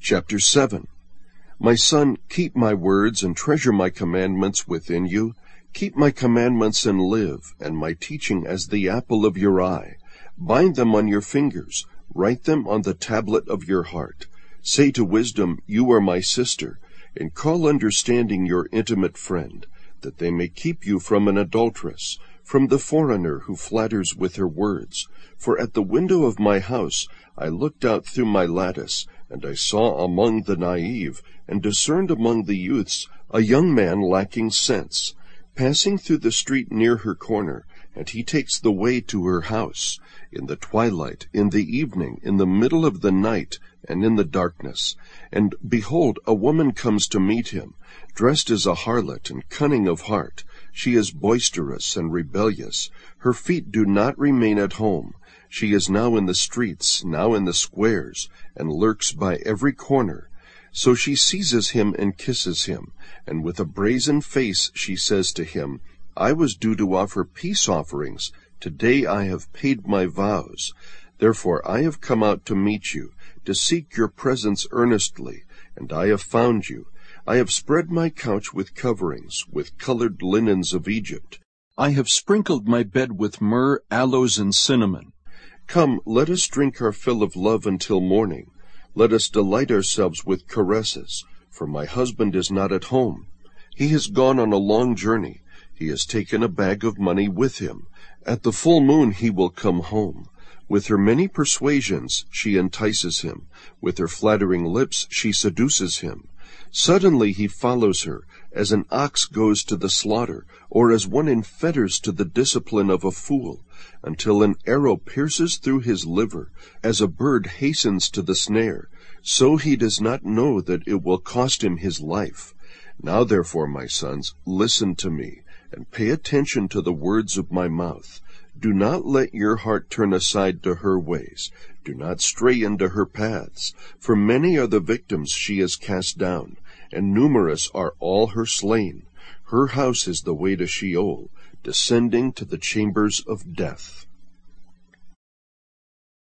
Chapter 7. My son, keep my words and treasure my commandments within you. Keep my commandments and live, and my teaching as the apple of your eye. Bind them on your fingers, write them on the tablet of your heart. Say to wisdom, you are my sister, and call understanding your intimate friend, that they may keep you from an adulteress, from the foreigner who flatters with her words. For at the window of my house I looked out through my lattice, and I saw among the naive, and discerned among the youths, a young man lacking sense, passing through the street near her corner, and he takes the way to her house, in the twilight, in the evening, in the middle of the night, and in the darkness. And behold, a woman comes to meet him, dressed as a harlot and cunning of heart. She is boisterous and rebellious. Her feet do not remain at home. She is now in the streets, now in the squares, and lurks by every corner. So she seizes him and kisses him, and with a brazen face she says to him, I was due to offer peace offerings. Today I have paid my vows. Therefore I have come out to meet you, to seek your presence earnestly, and I have found you. I have spread my couch with coverings, with colored linens of Egypt. I have sprinkled my bed with myrrh, aloes, and cinnamon. Come, let us drink our fill of love until morning. Let us delight ourselves with caresses, for my husband is not at home. He has gone on a long journey. He has taken a bag of money with him. At the full moon he will come home. With her many persuasions she entices him. With her flattering lips she seduces him. Suddenly he follows her, as an ox goes to the slaughter, or as one in fetters to the discipline of a fool, until an arrow pierces through his liver, as a bird hastens to the snare. So he does not know that it will cost him his life. Now therefore, my sons, listen to me, and pay attention to the words of my mouth. Do not let your heart turn aside to her ways. Do not stray into her paths, for many are the victims she has cast down, and numerous are all her slain. Her house is the way to Sheol, descending to the chambers of death.